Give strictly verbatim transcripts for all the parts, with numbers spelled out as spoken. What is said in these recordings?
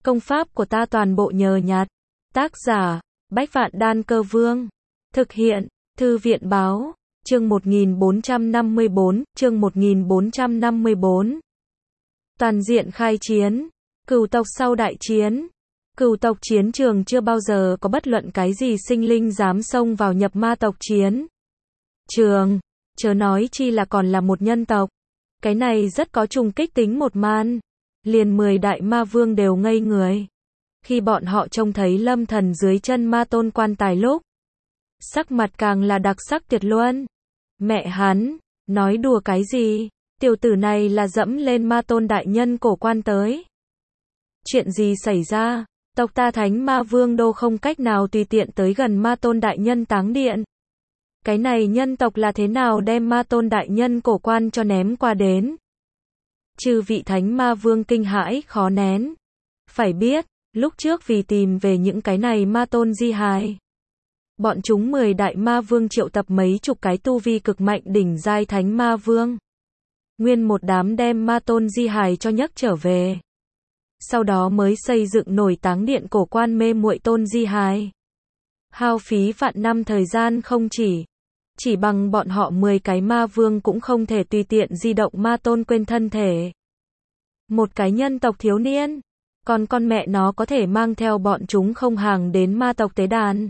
Công pháp của ta toàn bộ nhờ nhặt. Tác giả, Bách Vạn Đan Cơ Vương. Thực hiện, Thư viện Báo. Chương một nghìn bốn trăm năm mươi bốn, chương một nghìn bốn trăm năm mươi bốn. Toàn diện khai chiến. Cửu tộc sau đại chiến. Cửu tộc chiến trường chưa bao giờ có bất luận cái gì sinh linh dám xông vào nhập ma tộc chiến trường, chớ nói chi là còn là một nhân tộc. Cái này rất có trùng kích tính một man. Liền mười đại ma vương đều ngây người. Khi bọn họ trông thấy Lâm Thần dưới chân ma tôn quan tài lúc, sắc mặt càng là đặc sắc tuyệt luân. Mẹ hắn, nói đùa cái gì? Tiểu tử này là dẫm lên ma tôn đại nhân cổ quan tới. Chuyện gì xảy ra? Tộc ta Thánh Ma Vương đô không cách nào tùy tiện tới gần ma tôn đại nhân táng điện. Cái này nhân tộc là thế nào đem ma tôn đại nhân cổ quan cho ném qua đến? Chư vị Thánh Ma Vương kinh hãi khó nén. Phải biết, lúc trước vì tìm về những cái này ma tôn di hài, bọn chúng mười đại ma vương triệu tập mấy chục cái tu vi cực mạnh đỉnh giai Thánh Ma Vương. Nguyên một đám đem ma tôn di hài cho nhấc trở về. Sau đó mới xây dựng nổi táng điện cổ quan mê muội tôn di hài. Hao phí vạn năm thời gian không chỉ. Chỉ bằng bọn họ mười cái ma vương cũng không thể tùy tiện di động ma tôn quên thân thể. Một cái nhân tộc thiếu niên, còn con mẹ nó có thể mang theo bọn chúng không hàng đến ma tộc tế đàn.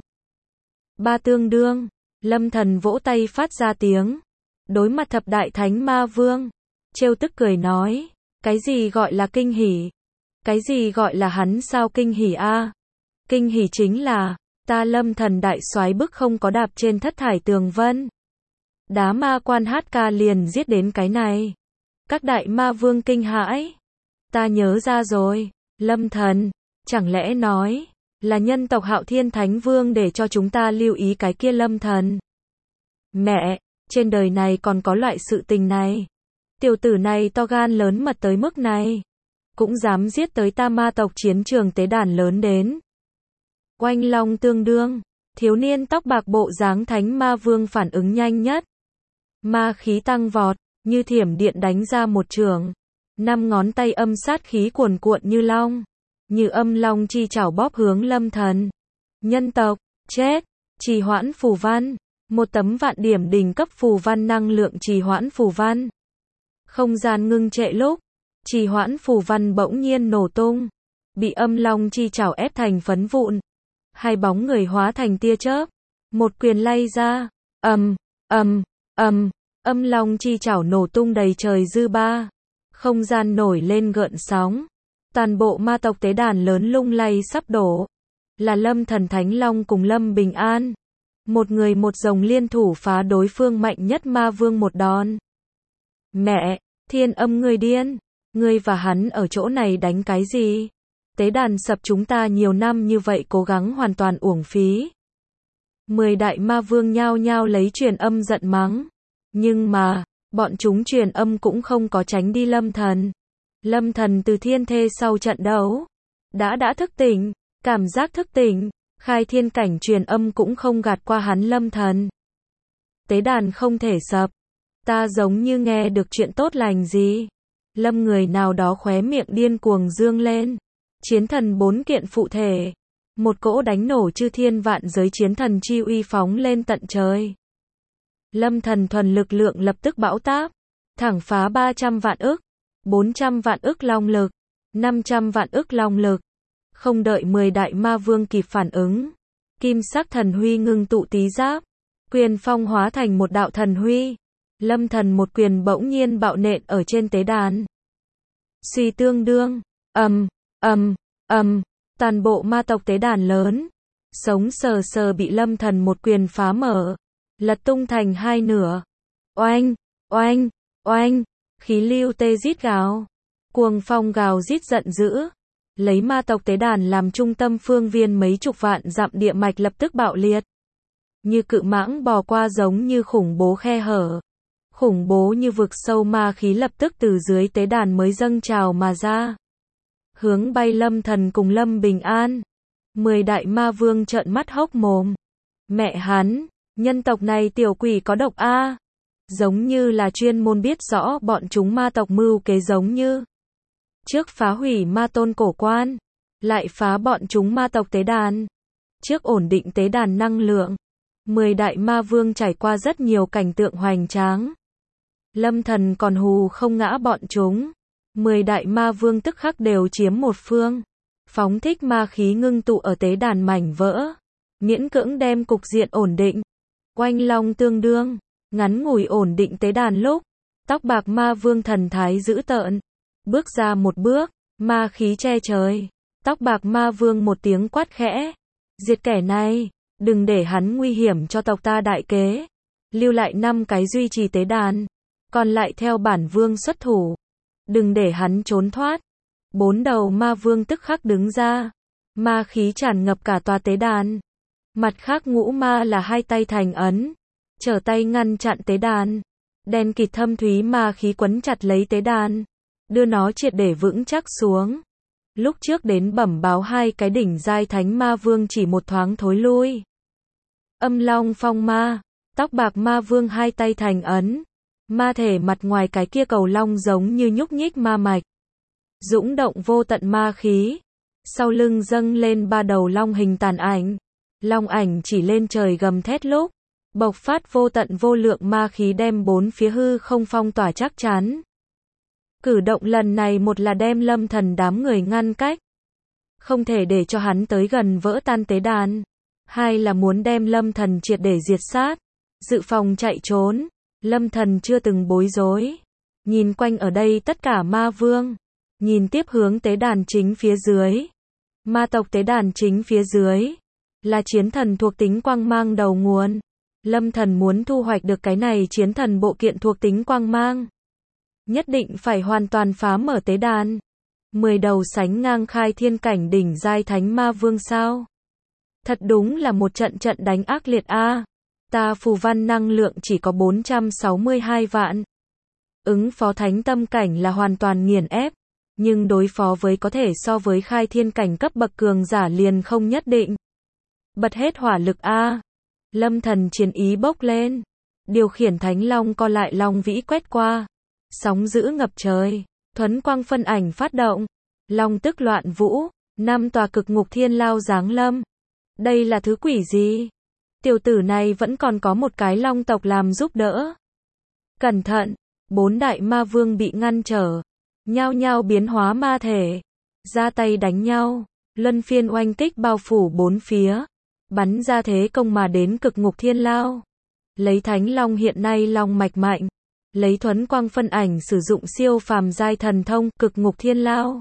Ba tương đương, Lâm Thần vỗ tay phát ra tiếng. Đối mặt thập đại Thánh Ma Vương, trêu tức cười nói, cái gì gọi là kinh hỉ? Cái gì gọi là hắn sao kinh hỉ a? Kinh hỉ chính là, ta Lâm Thần đại soái bức không có đạp trên thất thải tường vân. Đá ma quan hát ca liền giết đến cái này. Các đại ma vương kinh hãi. Ta nhớ ra rồi, Lâm Thần, chẳng lẽ nói, là nhân tộc Hạo Thiên Thánh Vương để cho chúng ta lưu ý cái kia Lâm Thần. Mẹ, trên đời này còn có loại sự tình này. Tiểu tử này to gan lớn mật tới mức này. Cũng dám giết tới ta ma tộc chiến trường tế đàn lớn đến. Oanh long tương đương, thiếu niên tóc bạc bộ dáng Thánh Ma Vương phản ứng nhanh nhất. Ma khí tăng vọt, như thiểm điện đánh ra một trường. Năm ngón tay âm sát khí cuồn cuộn như long. Như âm long chi chảo bóp hướng Lâm Thần. Nhân tộc, chết, trì hoãn phù văn. Một tấm vạn điểm đỉnh cấp phù văn năng lượng trì hoãn phù văn. Không gian ngưng trệ lúc, trì hoãn phù văn bỗng nhiên nổ tung. Bị âm long chi chảo ép thành phấn vụn. Hai bóng người hóa thành tia chớp. Một quyền lay ra. Ầm, ầm, ầm, âm long chi chảo nổ tung đầy trời dư ba. Không gian nổi lên gợn sóng. Toàn bộ ma tộc tế đàn lớn lung lay sắp đổ. Là Lâm Thần Thánh Long cùng Lâm Bình An. Một người một rồng liên thủ phá đối phương mạnh nhất ma vương một đòn. Mẹ, Thiên Âm người điên. Ngươi và hắn ở chỗ này đánh cái gì? Tế đàn sập chúng ta nhiều năm như vậy cố gắng hoàn toàn uổng phí. Mười đại ma vương nhao nhao lấy truyền âm giận mắng. Nhưng mà, bọn chúng truyền âm cũng không có tránh đi Lâm Thần. Lâm Thần từ thiên thê sau trận đấu. Đã đã thức tỉnh, cảm giác thức tỉnh, khai thiên cảnh truyền âm cũng không gạt qua hắn Lâm Thần. Tế đàn không thể sập. Ta giống như nghe được chuyện tốt lành gì. Lâm người nào đó khóe miệng điên cuồng dương lên. Chiến thần bốn kiện phụ thể. Một cỗ đánh nổ chư thiên vạn giới chiến thần chi uy phóng lên tận trời. Lâm Thần thuần lực lượng lập tức bão táp. Thẳng phá ba trăm vạn ức. bốn trăm vạn ức long lực. năm trăm vạn ức long lực. Không đợi mười đại ma vương kịp phản ứng. Kim sắc thần huy ngưng tụ tí giáp. Quyền phong hóa thành một đạo thần huy. Lâm Thần một quyền bỗng nhiên bạo nện ở trên tế đàn. Suy tương đương. Ầm, ầm, ầm. Toàn bộ ma tộc tế đàn lớn. Sống sờ sờ bị Lâm Thần một quyền phá mở. Lật tung thành hai nửa. Oanh, oanh, oanh. Khí lưu tê rít gào. Cuồng phong gào rít giận dữ. Lấy ma tộc tế đàn làm trung tâm phương viên mấy chục vạn dặm địa mạch lập tức bạo liệt. Như cự mãng bò qua giống như khủng bố khe hở. Khủng bố như vực sâu ma khí lập tức từ dưới tế đàn mới dâng trào mà ra. Hướng bay Lâm Thần cùng Lâm Bình An. Mười đại ma vương trợn mắt hốc mồm. Mẹ hắn, nhân tộc này tiểu quỷ có độc a. Giống như là chuyên môn biết rõ bọn chúng ma tộc mưu kế giống như. Trước phá hủy ma tôn cổ quan. lại phá bọn chúng ma tộc tế đàn. Trước ổn định tế đàn năng lượng, mười đại ma vương trải qua rất nhiều cảnh tượng hoành tráng. Lâm Thần còn hù không ngã bọn chúng. Mười đại ma vương tức khắc đều chiếm một phương. Phóng thích ma khí ngưng tụ ở tế đàn mảnh vỡ. Miễn cưỡng đem cục diện ổn định. Oanh long tương đương. Ngắn ngủi ổn định tế đàn lúc. Tóc bạc ma vương thần thái dữ tợn. Bước ra một bước. Ma khí che trời. Tóc bạc ma vương một tiếng quát khẽ. Diệt kẻ này. Đừng để hắn nguy hiểm cho tộc ta đại kế. Lưu lại năm cái duy trì tế đàn. Còn lại theo bản vương xuất thủ. Đừng để hắn trốn thoát. Bốn đầu ma vương tức khắc đứng ra. Ma khí tràn ngập cả tòa tế đàn. Mặt khác ngũ ma là hai tay thành ấn. Trở tay ngăn chặn tế đàn. Đen kịt thâm thúy ma khí quấn chặt lấy tế đàn. Đưa nó triệt để vững chắc xuống. Lúc trước đến bẩm báo hai cái đỉnh giai thánh ma vương chỉ một thoáng thối lui. Âm long phong ma. Tóc bạc ma vương hai tay thành ấn. Ma thể mặt ngoài cái kia cầu long giống như nhúc nhích ma mạch. Dũng động vô tận ma khí. Sau lưng dâng lên ba đầu long hình tàn ảnh. Long ảnh chỉ lên trời gầm thét lúc. Bộc phát vô tận vô lượng ma khí đem bốn phía hư không phong tỏa chắc chắn. Cử động lần này một là đem Lâm Thần đám người ngăn cách. Không thể để cho hắn tới gần vỡ tan tế đàn. Hai là muốn đem Lâm Thần triệt để diệt sát. Dự phòng chạy trốn. Lâm Thần chưa từng bối rối. Nhìn quanh ở đây tất cả ma vương. Nhìn tiếp hướng tế đàn chính phía dưới. Ma tộc tế đàn chính phía dưới. Là chiến thần thuộc tính quang mang đầu nguồn. Lâm Thần muốn thu hoạch được cái này chiến thần bộ kiện thuộc tính quang mang. Nhất định phải hoàn toàn phá mở tế đàn. Mười đầu sánh ngang khai thiên cảnh đỉnh giai thánh ma vương sao. Thật đúng là một trận trận đánh ác liệt a. Ta phù văn năng lượng chỉ có bốn trăm sáu mươi hai vạn. Ứng phó thánh tâm cảnh là hoàn toàn nghiền ép. Nhưng đối phó với có thể so với khai thiên cảnh cấp bậc cường giả liền không nhất định. Bật hết hỏa lực a. Lâm Thần chiến ý bốc lên. Điều khiển thánh long co lại long vĩ quét qua. Sóng dữ ngập trời. Thuấn quang phân ảnh phát động. Long tức loạn vũ. Năm tòa cực ngục thiên lao giáng lâm. Đây là thứ quỷ gì? Tiểu tử này vẫn còn có một cái long tộc làm giúp đỡ. Cẩn thận. Bốn đại ma vương bị ngăn trở. Nhao nhao biến hóa ma thể. Ra tay đánh nhau. Luân phiên oanh kích bao phủ bốn phía. Bắn ra thế công mà đến cực ngục thiên lao. Lấy thánh long hiện nay long mạch mạnh. Lấy thuấn quang phân ảnh sử dụng siêu phàm giai thần thông cực ngục thiên lao.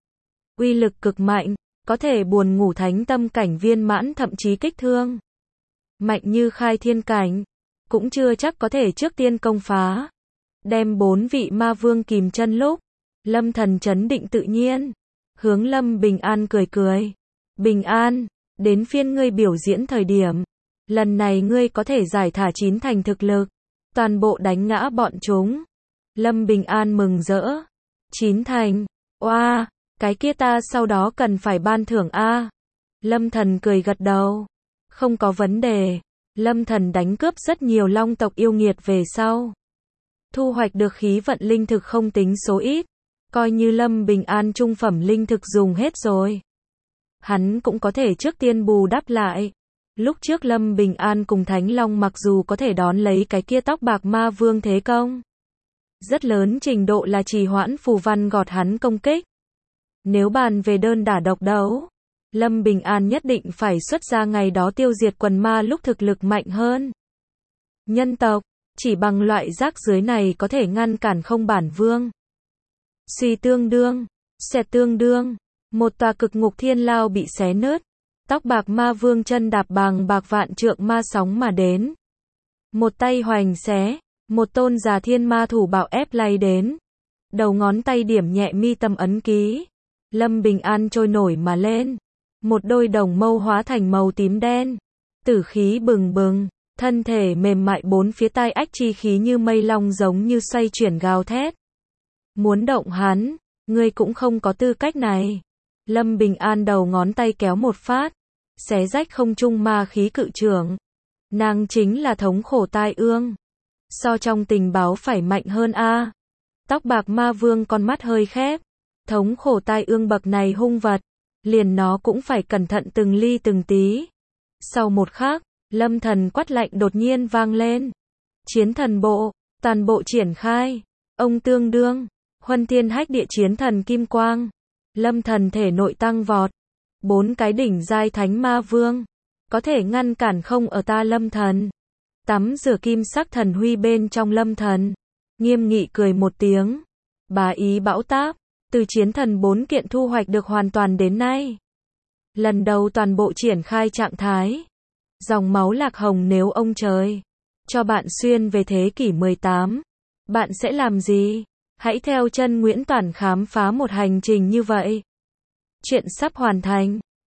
Uy lực cực mạnh. Có thể buồn ngủ thánh tâm cảnh viên mãn thậm chí kích thương. Mạnh như khai thiên cảnh. Cũng chưa chắc có thể trước tiên công phá. Đem bốn vị ma vương kìm chân lúc. Lâm Thần chấn định tự nhiên. Hướng Lâm Bình An cười cười. Bình An, đến phiên ngươi biểu diễn thời điểm. Lần này ngươi có thể giải thả chín thành thực lực. Toàn bộ đánh ngã bọn chúng. Lâm Bình An mừng rỡ. Chín thành. Oa, cái kia ta sau đó cần phải ban thưởng a. Lâm Thần cười gật đầu. Không có vấn đề. Lâm Thần đánh cướp rất nhiều long tộc yêu nghiệt về sau. Thu hoạch được khí vận linh thực không tính số ít. Coi như Lâm Bình An trung phẩm linh thực dùng hết rồi. Hắn cũng có thể trước tiên bù đắp lại. Lúc trước Lâm Bình An cùng Thánh Long mặc dù có thể đón lấy cái kia tóc bạc ma vương thế công. Rất lớn trình độ là trì hoãn phù văn gọt hắn công kích. Nếu bàn về đơn đả độc đấu. Lâm Bình An nhất định phải xuất ra ngày đó tiêu diệt quần ma lúc thực lực mạnh hơn. Nhân tộc, chỉ bằng loại rác dưới này có thể ngăn cản không bản vương. Suy tương đương, xẹt tương đương, một tòa cực ngục thiên lao bị xé nứt. Tóc bạc ma vương chân đạp bằng bạc vạn trượng ma sóng mà đến. Một tay hoành xé, một tôn già thiên ma thủ bạo ép lay đến. Đầu ngón tay điểm nhẹ mi tâm ấn ký. Lâm Bình An trôi nổi mà lên. Một đôi đồng mâu hóa thành màu tím đen. Tử khí bừng bừng, thân thể mềm mại bốn phía tai ách chi khí như mây long giống như xoay chuyển gào thét. Muốn động hắn, ngươi cũng không có tư cách này. Lâm Bình An đầu ngón tay kéo một phát, xé rách không trung ma khí cự trưởng. Nàng chính là thống khổ tai ương. So trong tình báo phải mạnh hơn a. Tóc bạc ma vương con mắt hơi khép. Thống khổ tai ương bậc này hung vật. liền nó cũng phải cẩn thận từng ly từng tí. Sau một khắc, Lâm Thần quát lạnh đột nhiên vang lên. Chiến thần bộ, toàn bộ triển khai. Ông tương đương, huân thiên hách địa chiến thần kim quang. Lâm Thần thể nội tăng vọt. Bốn cái đỉnh giai thánh ma vương. Có thể ngăn cản không ở ta Lâm Thần. Tắm rửa kim sắc thần huy bên trong Lâm Thần. Nghiêm nghị cười một tiếng. Bá ý bão táp. Từ chiến thần bốn kiện thu hoạch được hoàn toàn đến nay. Lần đầu toàn bộ triển khai trạng thái. Dòng máu lạc hồng nếu ông trời cho bạn xuyên về thế kỷ mười tám. Bạn sẽ làm gì? Hãy theo chân Nguyễn Toản khám phá một hành trình như vậy. Chuyện sắp hoàn thành.